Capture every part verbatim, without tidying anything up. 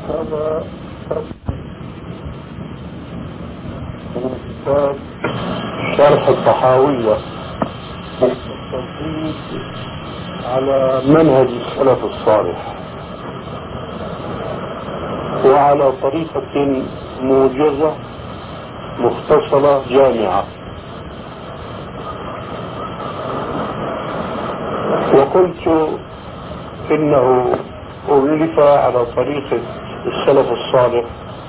هذا من كتاب شرح الطحاوية التوحيد على منهج السلف الصالح وعلى طريقة موجزة مختصرة جامعة. وقلت إنه ألف على طريقة السلف الصالح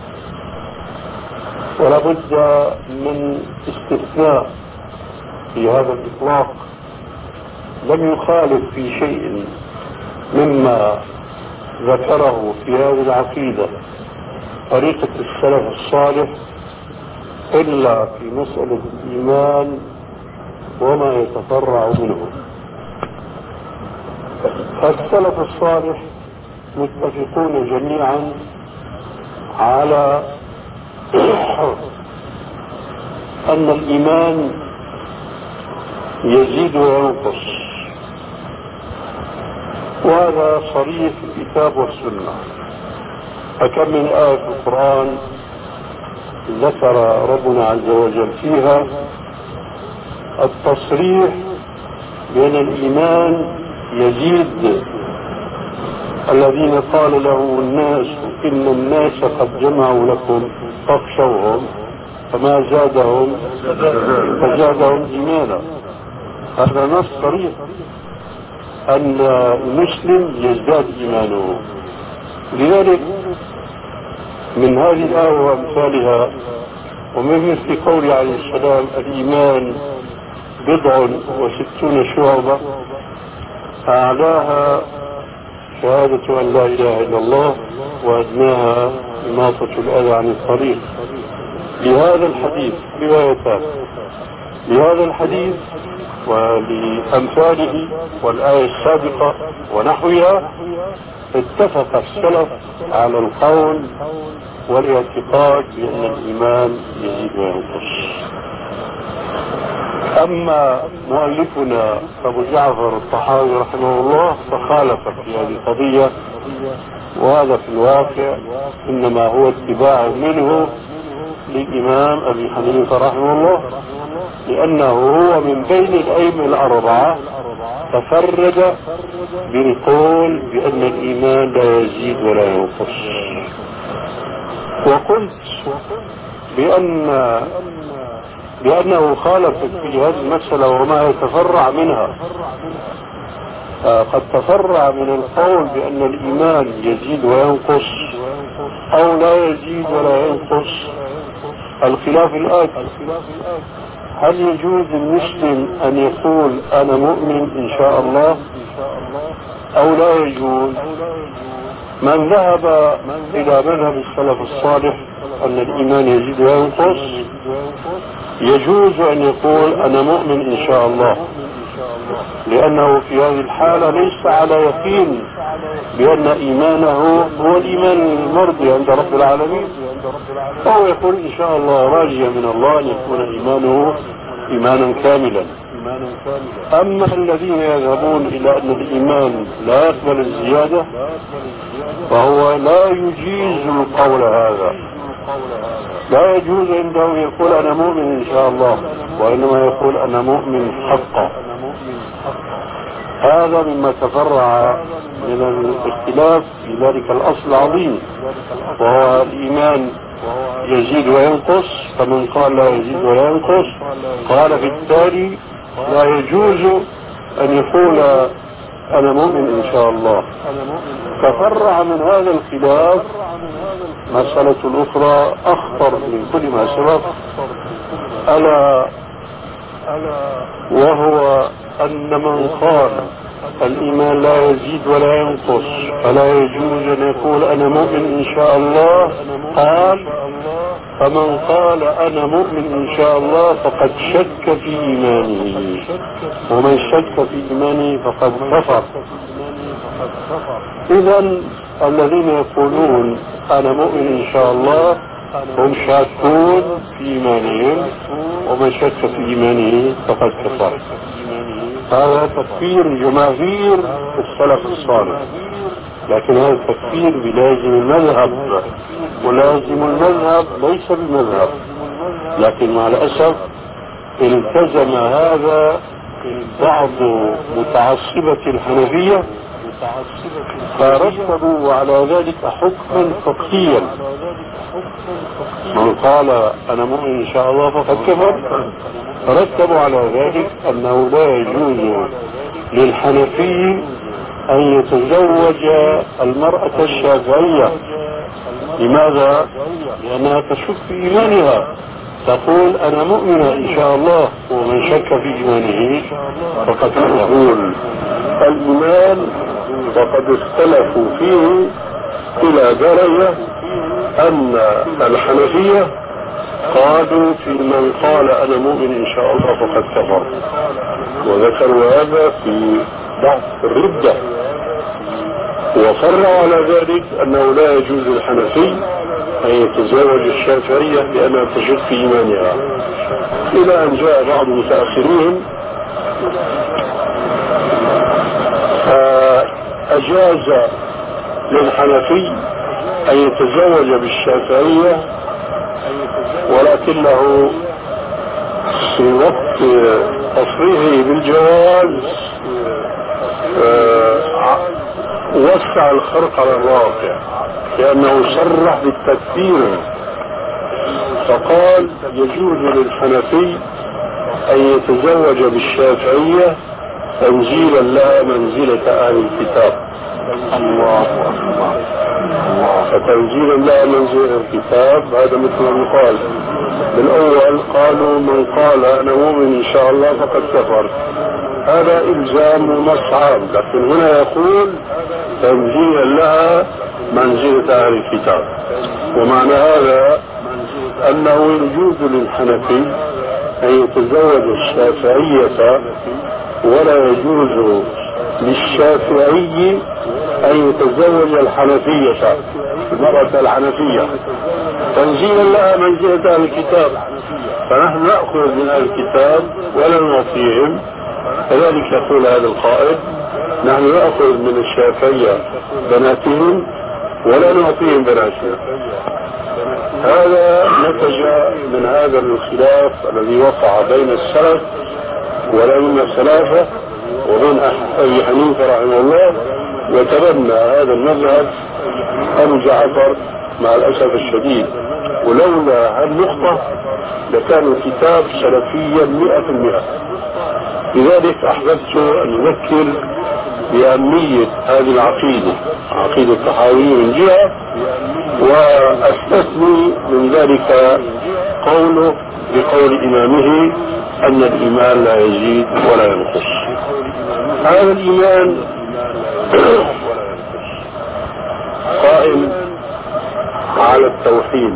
ولا بد من استثناء في هذا الإطلاق لم يخالف في شيء مما ذكره في هذه العقيدة طريقة السلف الصالح إلا في مسألة الإيمان وما يتفرع منه. فالسلف الصالح متفقون جميعا على أن الإيمان يزيد وينقص، وهذا صريح في الكتاب والسنة. فكم من آية في القرآن ذكر ربنا عز وجل فيها التصريح بأن الإيمان يزيد. الذين قال لهم الناس إن الناس قد جمعوا لكم فاخشوهم فما زادهم فزادهم إيمانا. هذا نص صريح أن المسلم يزداد إيمانه. لذلك من هذه الآية وأمثالها ومن مثل قول عليه السلام الإيمان بضع وستون شعبة أعلاها شهادة أن لا إله إلا الله وأدناها إماطة الأذى عن الطريق. لهذا الحديث روايتان، لهذا الحديث ولأمثاله والآية السابقة ونحوها اتفق السلف على القول والاعتقاد بأن الإيمان يزيد وينقص. أما مؤلفنا أبو جعفر الطحاوي رحمه الله فخالف في هذه القضية، وهذا في الواقع إنما هو اتباع منه للإمام أبي حنيفة رحمه الله، لأنه هو من بين الأئمة الأربعة تفرد بالقول بأن الإيمان لا يزيد ولا ينقص. وقلت بأن بأنه خالف في هذه المسألة وما يتفرع منها. قد تفرع من القول بأن الإيمان يزيد وينقص أو لا يزيد ولا ينقص الخلاف الآتي: هل يجوز للمسلم أن يقول أنا مؤمن إن شاء الله أو لا يجوز؟ من ذهب إلى مذهب السلف الصالح أن الإيمان يزيد وينقص يجوز أن يقول أنا مؤمن إن شاء الله، لأنه في هذه الحالة ليس على يقين بأن إيمانه هو الإيمان المرضي عند رب العالمين، فهو يقول إن شاء الله راجيا من الله أن يكون إيمانه إيمانا كاملا. أما الذين يذهبون إلى أن الإيمان لا يقبل الزيادة فهو لا يجيز القول هذا، لا يجوز عنده يقول أنا مؤمن إن شاء الله، وإنما يقول أنا مؤمن حقا. هذا مما تفرع من الاختلاف في ذلك الأصل العظيم، وهو الإيمان يزيد وينقص. فمن قال لا يزيد ولا ينقص قال بالتالي لا يجوز أن يقول أنا مؤمن إن شاء الله. تفرع من هذا الخلاف مسألة أخرى أخطر من كل ما سبق، ألا وهو أن من قال الإيمان لا يزيد ولا ينقص فلا يجوز أن يقول أنا مؤمن إن شاء الله، قال فمن قال أنا مؤمن إن شاء الله فقد شك في إيمانه، ومن شك في إيمانه فقد كفر. إذن الذين يقولون أنا مؤمن إن شاء الله هم شاكون في إيمانهم، ومن شك في إيمانه فقد كفر. هذا تكفير جماهير السلف الصالح، لكن هذا التكفير بلازم المذهب، ولازم المذهب ليس بمذهب. لكن مع الأسف التزم هذا بعض متعصبة الحنفية فرتبوا على ذلك حكما فقهيا. من قال أنا مؤمن إن شاء الله فقد كفر، رتبوا على ذلك أنه لا يجوز للحنفي أن يتزوج المرأة الشافعية. لماذا؟ لأنها تشك في إيمانها، تقول أنا مؤمنة إن شاء الله، ومن شك في إيمانه فقد يقول الإيمان وقد اختلفوا فيه إلى درجة أن الحنفية قالوا في من قال أنا مؤمن إن شاء الله فقد كفر، وذكروا هذا في بحث الردة، وفرعوا على ذلك أنه لا يجوز للحنفي أن يتزوج الشافعية لأنها تشك في إيمانها، إلى أن جاء بعض متأخرين فأجاز للحنفي أن يتزوج بالشافعية، ولكنه في وقت تصريحه بالجواز وسع الخرق على الواقع، لأنه صرح بالتكفير، فقال يجوز للحنفي أن يتزوج بالشافعية تنزيلا لها منزلة أهل الكتاب. الله أكبر. فتنزيلا لها منزلة الكتاب هذا مثل ما قال بالأول، قالوا من قال أنا مؤمن إن شاء الله فقد كفر، هذا إلزام ونص عام، لكن هنا يقول تنزيلا لها منزلة أهل الكتاب. ومعنى هذا أنه يجوز للحنفي أن يتزوج الشافعية، ولا يجوز للشافعي أن يتزوج الحنفية، المرأة الحنفية، تنزيلا لها منزلة أهل الكتاب. فنحن نأخذ من أهل الكتاب ولا نعطيهم، كذلك يقول هذا القائد نحن نأخذ من الشافعية بناتهم ولا نعطيهم بناتنا. هذا نتج من هذا الخلاف الذي وقع بين السلف والأئمة الثلاثة وبين أبي حنيفة رحمه الله، وتبنى هذا المذهب أبو جعفر مع الأسف الشديد. ولولا هالنقطة لكان الكتاب سلفيا مئة في المئة. لذلك أحببت أن أذكر بأهمية هذه العقيدة، عقيدة الطحاوية من جهة، وأستثني من ذلك قوله بقول إمامه أن الإيمان لا يزيد ولا ينقص. هذا الإيمان قائم على التوحيد.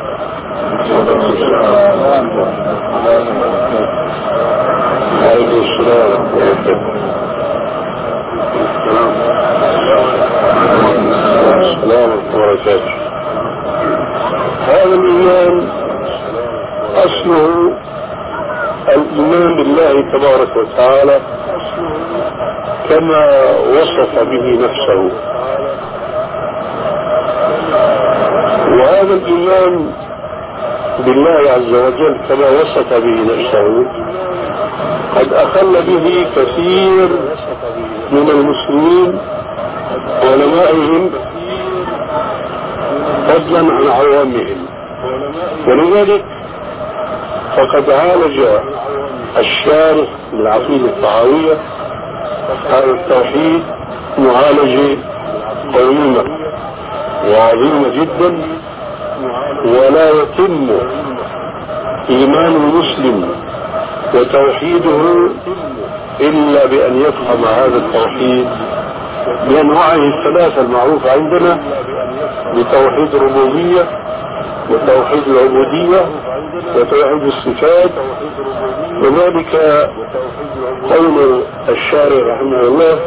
عليكم السلام السلام وبركاته. هذا الإيمان أصله الإيمان بالله تبارك وتعالى كما وصف به نفسه، وهذا الإيمان بالله عز وجل كما وصف به نفسه قد أخل به كثير من المسلمين وعلمائهم فضلا عن عوامهم. ولذلك فقد عالج الشارح من العقيدة الطحاوية هذا التوحيد معالجة قويمة وعظيمة جدا، ولا يتم إيمان المسلم وتوحيده إلا بأن يفهم هذا التوحيد بأنواعه الثلاثة المعروفة عندنا، بتوحيد الربوبية وتوحيد العبودية وتوحيد الصفات. وذلك قول الشارع رحمه الله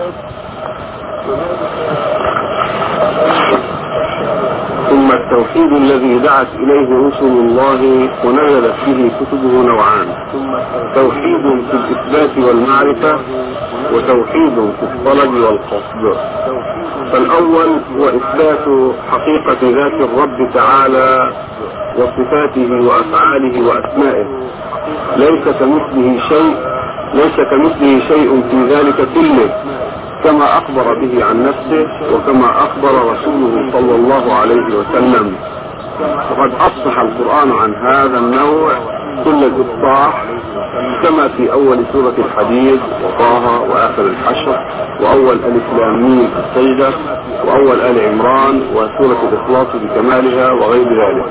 ثم التوحيد الذي دعت إليه رسل الله ونزلت فيه كتبه نوعان: توحيد في الإثبات والمعرفة، وتوحيد في الطلب والقصد. فالأول هو إثبات حقيقة ذات الرب تعالى وصفاته وأفعاله وأسمائه، ليس كمثله شيء ليس كمثله شيء في ذلك كله، كما أخبر به عن نفسه وكما أخبر رسوله صلى الله عليه وسلم. وقد أفصح القرآن عن هذا النوع كل الإفصاح، كما في أول سورة الحديد وطه وآخر الحشر وأول ألف لام ميم السجدة وأول آل عمران وسورة الإخلاص بكمالها وغير ذلك.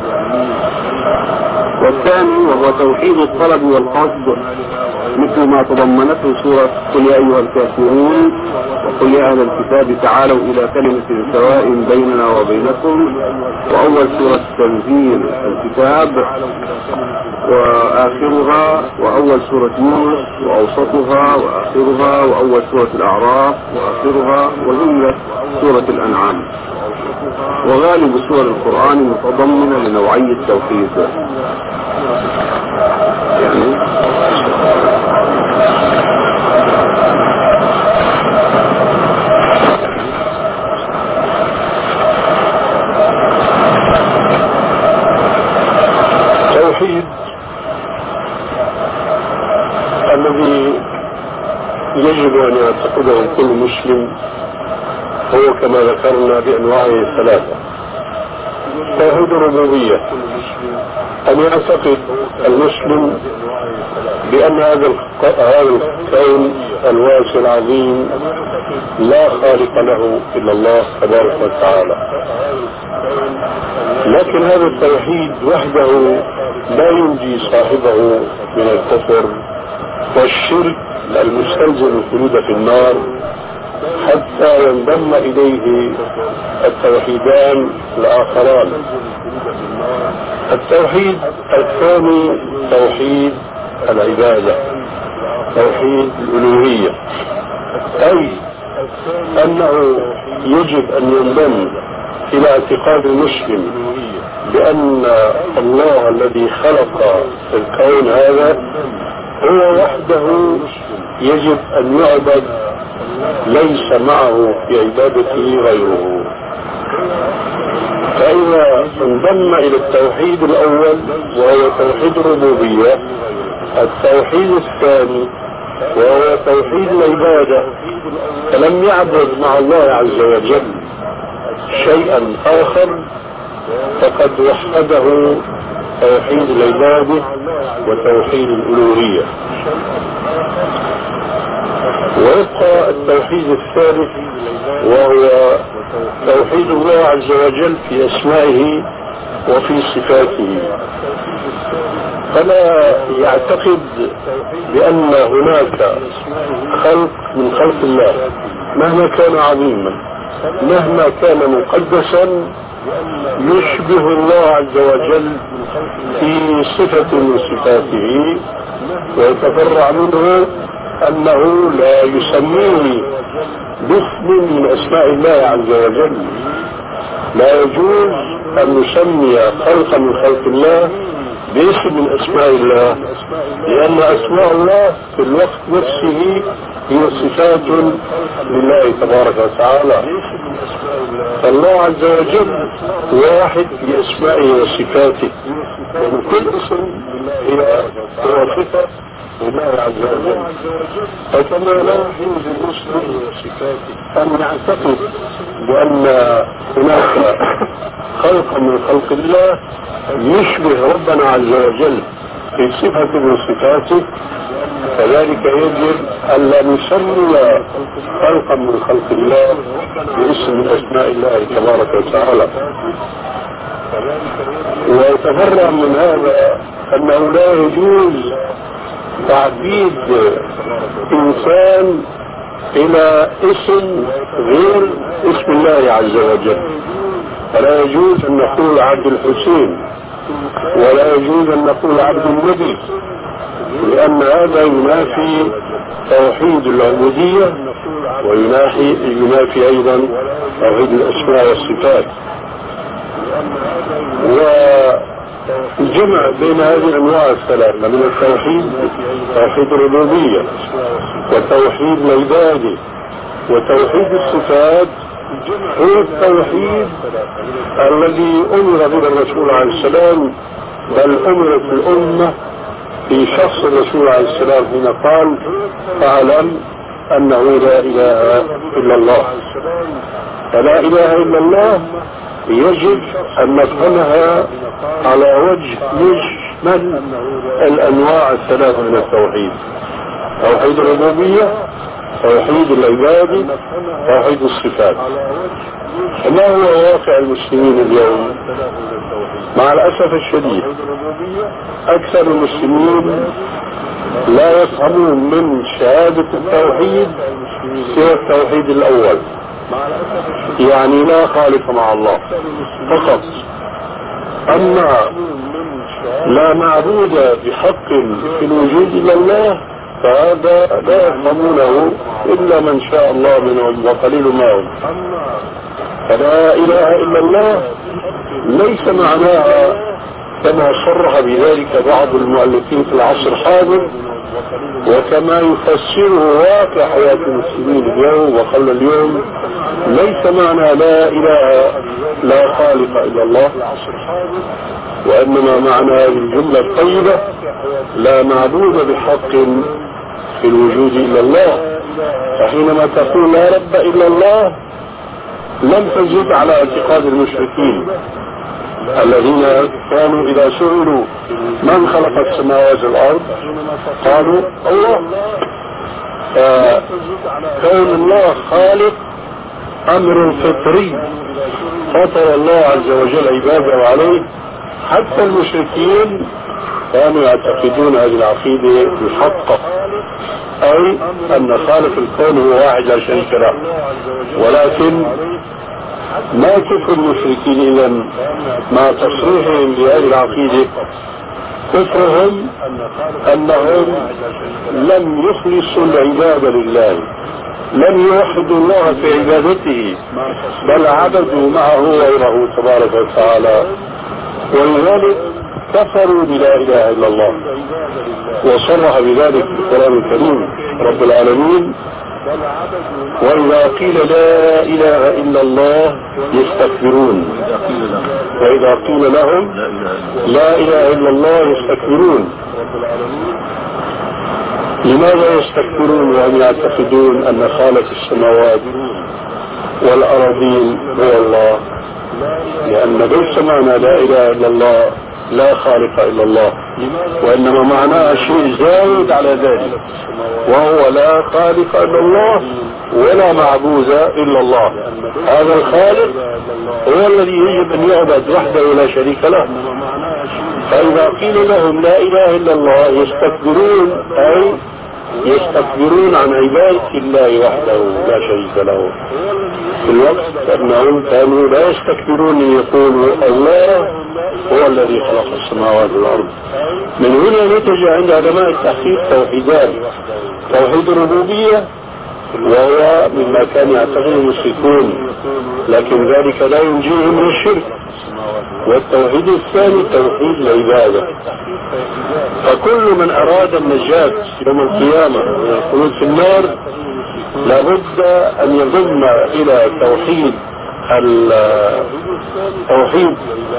والثاني وهو توحيد الطلب والقصد، مثل ما تضمنته سورة قل يا أيها الكافرون وقل يا أهل الكتاب تعالوا إلى كلمة سواء بيننا وبينكم، وأول سورة تنزيل الكتاب وآخرها، وأول سورة يونس وأوسطها وآخرها، وأول سورة الأعراف وآخرها، وجملة سورة الأنعام. وغالب سور القرآن متضمنة لنوعي التوحيد، يعني التوحيد الذي يجب أن يعتقده كل مسلم هو كما ذكرنا بأنواعه الثلاثة. توحيد الربوبية، أن يعتقد المسلم بأن هذا الكون الواسع العظيم لا خالق له إلا الله تبارك وتعالى. لكن هذا التوحيد وحده لا ينجي صاحبه من الكفر والشرك المستلزم الخلود في النار، حتى ينضم إليه التوحيدان الآخران. التوحيد الثاني توحيد العبادة، توحيد الألوهية، أي أنه يجب أن ينضم إلى اعتقاد المسلم بأن الله الذي خلق الكون هذا هو وحده يجب أن يعبد، ليس معه في عبادته غيره. فإذا انضم إلى التوحيد الأول وهو توحيد الربوبية، التوحيد الثاني وهو توحيد العبادة، فلم يعبد مع الله عز وجل شيئا آخر، فقد وحده توحيد العبادة وتوحيد الألوهية. ويبقى التوحيد الثالث وهو توحيد الله عز وجل في أسمائه وفي صفاته، فلا يعتقد بأن هناك خلق من خلق الله مهما كان عظيما، مهما كان مقدسا، يشبه الله عز وجل في صفة من صفاته، ويتفرع منه أنه لا يسميه باسم من أسماء الله عز وجل. لا يجوز أن نسمي خلقا من خلق الله باسم من أسماء الله، لأن أسماء الله في الوقت نفسه هي صفات لله تبارك وتعالى. فالله عز وجل واحد في أسمائه وصفاته، وكل اسم هي صفة لله عز وجل. فكما لا يجوز للمسلم أن يعتقد بأن هناك خلقا من خلق الله يشبه ربنا عز وجل في صفة من صفاته، كذلك يجب ألا نسمي خلقا من خلق الله باسم من أسماء الله تبارك وتعالى. ويتفرع من هذا أنه لا يجوز تعبيد إنسان إلى اسم غير اسم الله عز وجل. فلا يجوز أن نقول عبد الحسين، ولا يجوز أن نقول عبد النبي، لأن هذا ينافي توحيد العبودية وينافي ينافي أيضا توحيد الأسماء والصفات. والجمع بين هذه الأنواع الثلاثة من التوحيد، توحيد الربوبية وتوحيد العبادة وتوحيد الصفات، هو التوحيد الذي أمر به الرسول عليه السلام، بل أمرت الأمة في شخص الرسول عليه السلام حين قال: فاعلم أنه لا إله إلا الله. فلا إله إلا الله يجب أن نفهمها على وجه يشمل الأنواع الثلاثة من التوحيد: توحيد الربوبية، توحيد العباد، توحيد الصفات. ما هو واقع المسلمين اليوم؟ مع الأسف الشديد أكثر المسلمين لا يفهمون من شهادة التوحيد سوى التوحيد الأول، يعني لا خالق مع الله فقط. أما لا معبود بحق في الوجود إلا الله فهذا لا يفهمونه إلا من شاء الله منهم وقليل ما هم. فلا إله إلا الله ليس معناها كما صرح بذلك بعض المؤلفين في العصر الحاضر، وكما يفسره واقع حياة المسلمين اليوم وقبل اليوم، ليس معنى لا إله لا خالق إلا الله، وإنما معنى هذه الجملة الطيبة: لا معبود بحق في الوجود إلا الله. فحينما تقول لا رب إلا الله لم تزد على اعتقاد المشركين الذين كانوا إذا سئلوا من خلق السماوات والأرض قالوا الله. فكون الله خالق أمر فطري فطر الله عز وجل عباده عليه. حتى المشركين كانوا يعتقدون هذه العقيدة بالحق، أي أن خالق الكون هو واحد لا شريك له. ولكن ما كفر المشركين إذا مع تصريحهم بهذه العقيدة؟ كفرهم أنهم لم يخلصوا العبادة لله، لم يوحدوا الله في عبادته، بل عبدوا معه غيره تبارك وتعالى، ولذلك كفروا بلا إله إلا الله. وصرح بذلك في القرآن الكريم رب العالمين: وإذا قيل لا إله إلا الله يستكبرون، وإذا قيل لهم لا إله إلا الله يستكبرون. لماذا يستكبرون وهم يعتقدون أن خالق السماوات والأراضين هو الله؟ لأن ليس معنى لا إله إلا الله لا خالق إلا الله، وإنما معناه شيء زايد على ذلك، وهو لا خالق إلا الله ولا معبود إلا الله. هذا الخالق هو الذي يجب أن يعبد وحده لا شريك له. فإذا قيل لهم لا إله إلا الله يستكبرون، أي يستكبرون عن عبادة الله وحده لا شريك له، في الوقت أنهم كانوا لا يستكبرون يقولوا الله هو الذي خلق السماوات والأرض. من هنا نتج عند علماء التحقيق توحيدان: توحيد الربوبية وهو مما كان يعتقده المشركون لكن ذلك لا ينجيهم من الشرك، والتوحيد الثاني توحيد العبادة. فكل من أراد النجاة يوم القيامة والخلود في النار لابد أن يضم إلى توحيد توحيد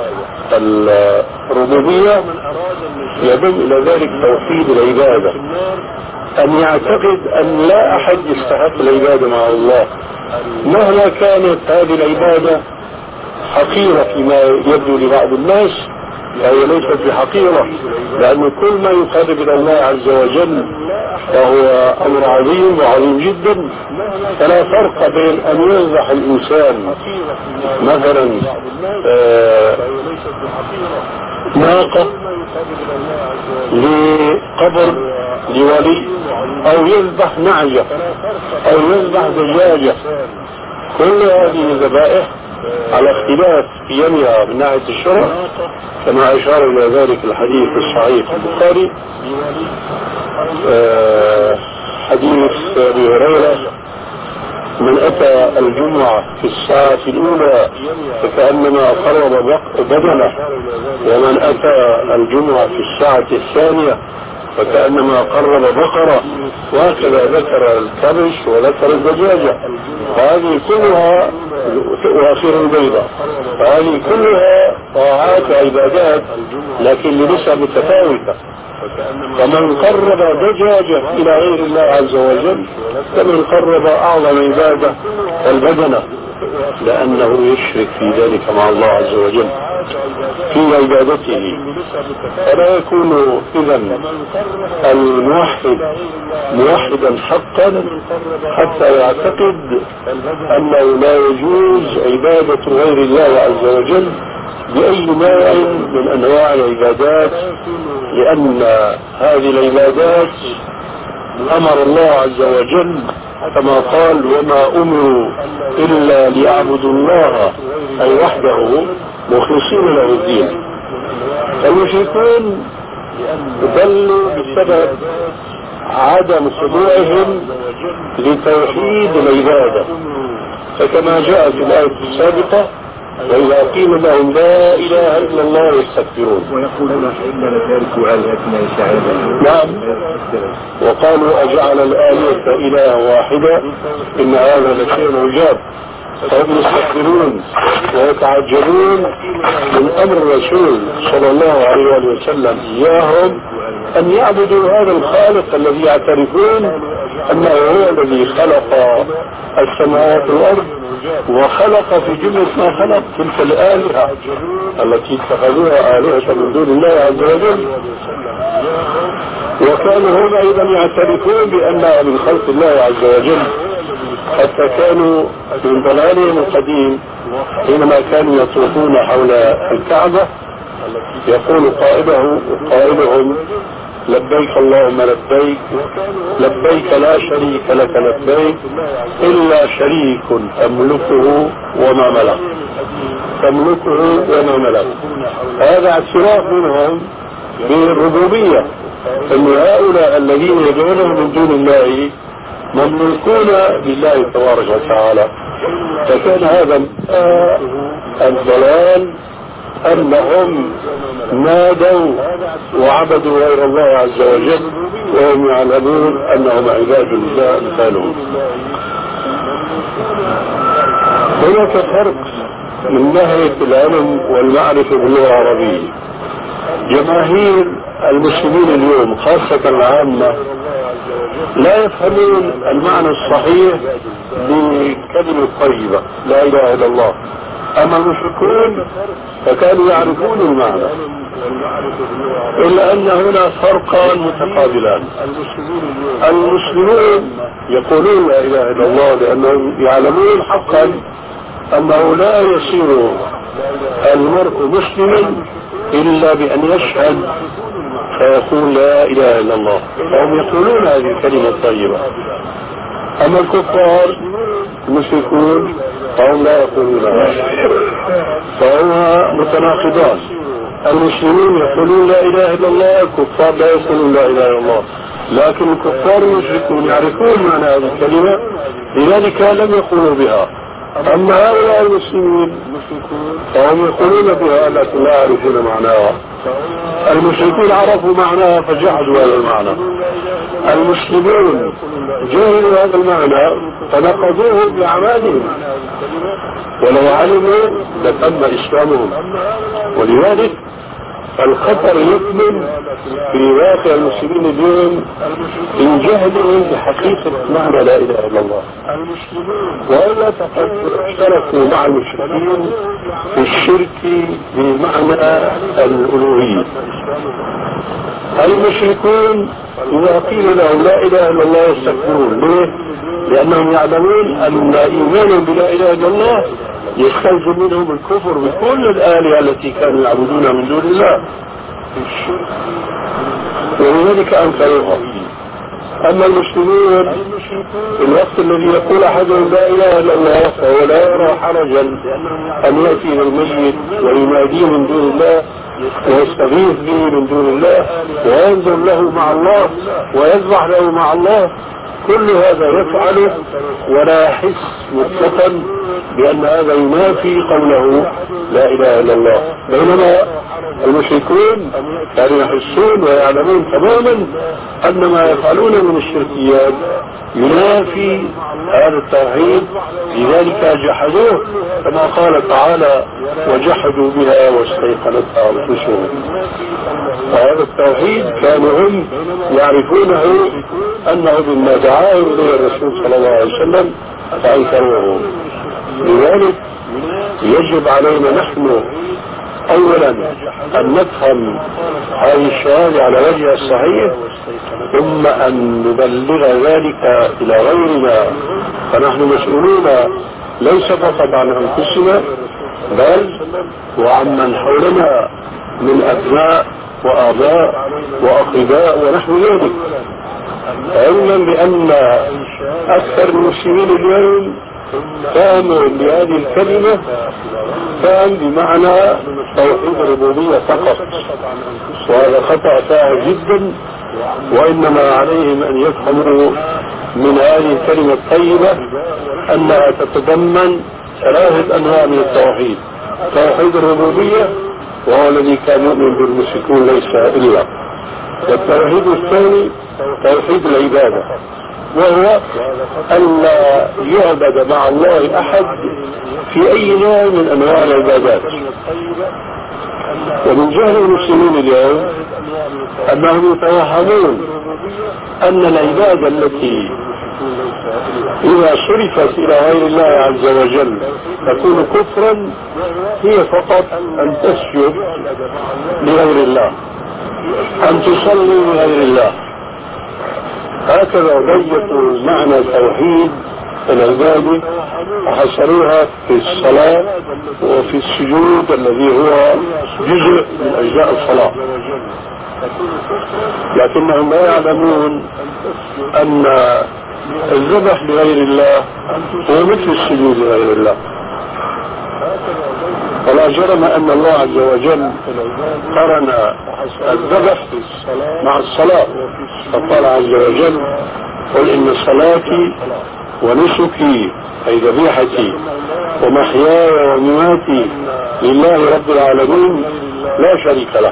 الربوبية، يضم إلى ذلك توحيد العبادة، أن يعتقد أن لا أحد يستحق العبادة مع الله مهما كانت هذه العبادة حقيرة فيما يبدو لبعض الناس، فهي ليست بحقيرة، لأن كل ما يقرب إلى الله عز وجل فهو أمر عظيم وعظيم جدا. فلا فرق بين أن يذبح الإنسان مثلا آه ناقة لقبر لولي، أو يذبح نعجة، أو يذبح دجاجة. كل هذه الذبائح على اختلاف قيمها من ناحية الشرع، كما أشار إلى ذلك الحديث الصحيح البخاري، أه حديث أبي هريرة: من أتى الجمعة في الساعة الأولى فكأنما قرب بدنه، ومن أتى الجمعة في الساعة الثانية فكأنما قرب بقرة، وهكذا ذكر الكبش وذكر الدجاجة، فهذه كلها وآخر البيضة، فهذه كلها طاعات وعبادات لكن لنسب متفاوتة. فمن قرب دجاجة إلى غير الله عز وجل كمن قرب أعظم عبادة البدنة، لأنه يشرك في ذلك مع الله عز وجل في عبادته. فلا يكون إذا الموحد موحدا حقا حتى يعتقد أنه لا يجوز عبادة غير الله عز وجل بأي نوع من أنواع العبادات، لأن هذه العبادات أمر الله عز وجل كما قال: وما أمروا إلا ليعبدوا الله أي وحده مخلصين له الدين. المشركون ضلوا بسبب عدم خضوعهم لتوحيد العبادة، فكما جاء في الآية السابقة: وإذا قيل لهم لا إله إلا الله يستكبرون ويقولون إننا تاركوا آلهتنا لشاعر. نعم، وقالوا أجعل الآلهة إله واحدة إن هذا لشيء عجاب. فهم يستكبرون ويتعجبون من أمر الرسول صلى الله عليه وسلم إياهم أن يعبدوا هذا الخالق الذي يعترفون أنه هو الذي خلق السماوات والأرض وخلق في جملة ما خلق تلك الآلهة التي اتخذوها آلهة من دون الله عز وجل. وكانوا هم أيضا يعترفون بأنها من خلق الله عز وجل، حتى كانوا من ضلالهم القديم حينما كانوا يطوفون حول الكعبة يقول قائده قائلهم: لبيك اللهم لبيك لبيك لا شريك لك لبيك إلا شريك تملكه وما ملك تملكه وما ملك. هذا اعتراف منهم بالربوبية، أن هؤلاء الذين يدعونهم من دون الله مملوكون لله تبارك وتعالى. فكان هذا الضلال أنهم نادوا وعبدوا غير الله عز وجل وهم يعلمون أنهم عباد الله أمثالهم. هناك فرق من ناحية العلم والمعرفة باللغة العربية. جماهير المسلمين اليوم خاصة العامة لا يفهمون المعنى الصحيح لكلمة الطيبة لا إله إلا الله، أما المشركون فكانوا يعرفون المعنى، إلا أن هنا فرقان متقابلان. المسلمون يقولون لا إله إلا الله لأنهم يعلمون حقا أنه لا يصير المرء مسلما إلا بأن يشهد فيقول لا إله إلا الله، فهم يقولون هذه الكلمة الطيبة. أما الكفار المشركون فهم لا يقولون هذا، فهما متناقضان. المسلمون يقولون لا إله إلا الله، الكفار لا يقولون لا إله إلا الله، لكن الكفار المشركون يعرفون معنى هذه الكلمة لذلك لم يقولوا بها. أما هؤلاء المسلمين فهم يقولون بها لكن لا يعرفون معناها. المشركون عرفوا معناها فجحدوا هذا المعنى، المسلمون جهلوا هذا المعنى فنقضوه بأعمالهم، ولو علموا لتم إسلامهم. ولذلك الخطر يكمن في واقع المسلمين اليوم من جهلهم بحقيقة معنى لا إله إلا الله، وإلا فقد اشتركوا مع المشركين في الشرك بمعنى الألوهية. المشركون إذا قيل لهم لا إله إلا الله يستكبرون. ليه؟ لأنهم يعلمون أن إيمانهم بلا إله إلا الله يستلزم منهم الكفر بكل الآلهة التي كانوا يعبدونها من دون الله، ولذلك أنكروها. أما المسلمون في الوقت الذي يقول أحدهم لا إله إلا الله فهو لا يرى حرجا أن يأتي إلى الميت ويناديه من دون الله ويستغيث به من دون الله وينظر له مع الله ويذبح له مع الله، كل هذا يفعله ولا يحس مطلقا بأن هذا ينافي قوله لا إله إلا الله، بينما المشركون كانوا يحسون ويعلمون تماما أن ما يفعلون من الشركيات ينافي هذا التوحيد، لذلك جحدوه كما قال تعالى وجحدوا بها واستيقنتها أنفسهم. فهذا التوحيد كانوا هم يعرفونه أنه مما دعاه إليه الرسول صلى الله عليه وسلم فأنكروه. لذلك يجب علينا نحن أولا أن نفهم هذه الشهادة على وجهها الصحيح، ثم أن نبلغ ذلك إلى غيرنا، فنحن مسؤولون ليس فقط عن أنفسنا بل وعن من حولنا من أبناء وآباء وأقرباء ونحو ذلك، علما بأن أكثر المسلمين اليوم فهموا بهذه الكلمة فهم بمعنى توحيد الربوبية فقط، وهذا خطأ فاحش جدا، وإنما عليهم أن يفهموا من هذه الكلمة الطيبة أنها تتضمن ثلاثة أنواع من التوحيد: توحيد الربوبية وهو الذي كان يؤمن بالمشركون ليس إلا، والتوحيد الثاني توحيد العبادة وهو ألا يعبد مع الله أحد في أي نوع من أنواع العبادات. ومن جهل المسلمين اليوم أنهم يتوهمون أن العبادة التي إذا صرفت إلى غير الله عز وجل تكون كفرا هي فقط أن تسجد لغير الله، أن تصلي لغير الله. هكذا بيّتوا معنى توحيد العبادة وحصروها في الصلاة وفي السجود الذي هو جزء من أجزاء الصلاة، لكنهم لا يعلمون أن الذبح لغير الله هو مثل السجود لغير الله. ولا جرم أن الله عز وجل قرن الذبح مع الصلاة، فقال عز وجل قل إن صلاتي ونسكي أي ذبيحتي ومحياي ومماتي لله رب العالمين لا شريك له.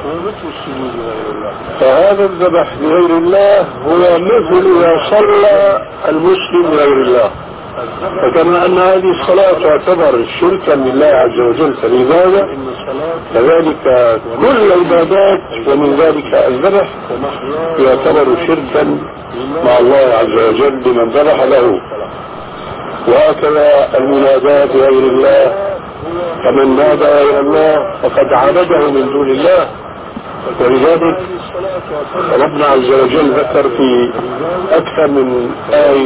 فهذا الذبح لغير الله هو مثل ما صلى المسلم لغير الله، فكما أن هذه الصلاة تعتبر شركا لله عز وجل كالعبادة، كذلك كل العبادات ومن ذلك الذبح يعتبر شركا مع الله عز وجل لمن ذبح له. وهكذا المنادات بغير الله، فمن نادى غير الله فقد عبده من دون الله. ولذلك ربنا عز وجل ذكر في أكثر من آية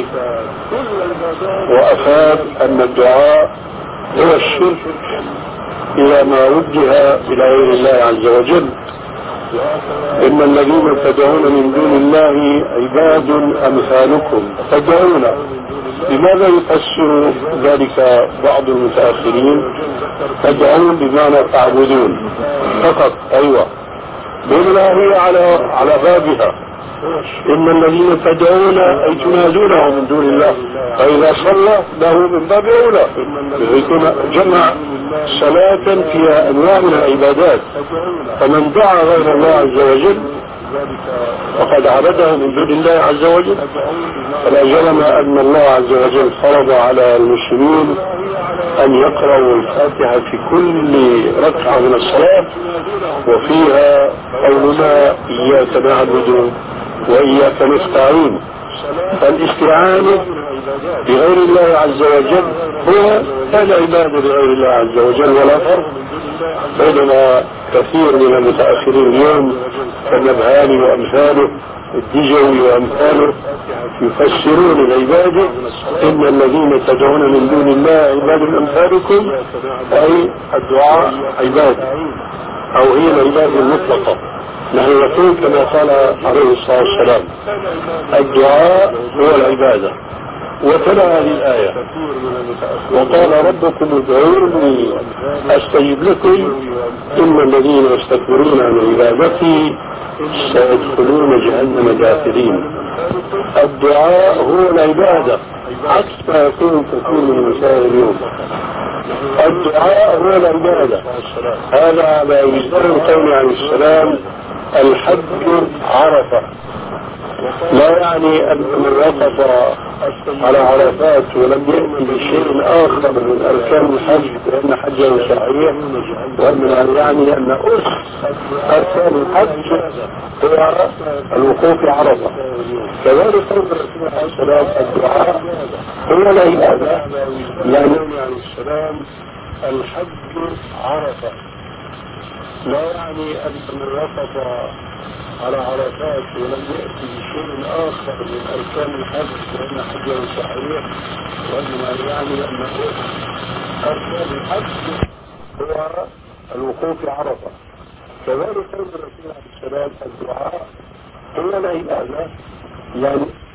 وأفاد أن الدعاء هو الشرك إلى ما وجه إلى غير الله عز وجل. إن الذين تدعون من دون الله عباد أمثالكم تدعون. لماذا يفسر ذلك بعض المتأخرين تدعون بمعنى تعبدون فقط؟ أيوة، بما هي على على بابها. إن الذين تدعون أي تنادونه من دون الله، فإذا صلى له من باب أولى يكون جمع صلاة فيها أنواع من العبادات. فمن دعا غير الله عز وجل فقد عبده من دون الله عز وجل. فلا جرم أن الله عز وجل فرض على المسلمين أن يقرأوا الفاتحة في كل ركعة من الصلاة، وفيها قولنا إياك نعبد وإياك نستعين. فالاستعانة بغير الله عز وجل هو العبادة بغير الله عز وجل، ولا فرق. بينما كثير من المتأخرين اليوم كالنبهاني وأمثاله الدجوي وأمثاله يفسرون العبادة إن الذين تدعون من دون الله عباد أمثالكم، أي الدعاء عبادة، أو هي العبادة المطلقة. نحن نقول كما قال عليه الصلاة والسلام الدعاء هو العبادة. وتلا هذه الآية وقال ربكم ادعوني أستجب لكم إن الذين يستكبرون عن عبادتي سيدخلون جهنم داخلين. الدعاء هو العبادة عكس ما يكون كثير من المسائل اليوم. الدعاء هو العبادة. هذا على وزن القول عليه السلام الحج عرفة، لا يعني أن من وقف على عرفات ولم يأتي بشيء آخر من أركان الحج فإن حجه صحيح، وأن يعني أن أس أركان الحج هو الوقوف عرفة. كذلك قول الرسول عليه السلام الدعاء هو العبادة، يعني عليه السلام الحج عرفة، لا يعني أن من وقف على عرفات ولم يأتي بشيء آخر من أركان الحج فإن حجه صحيح، وأن يعني أن أركان الحج هو الوقوف عرفة. كذلك قول الرسول عليه السلام الدعاء هو العبادة، يعني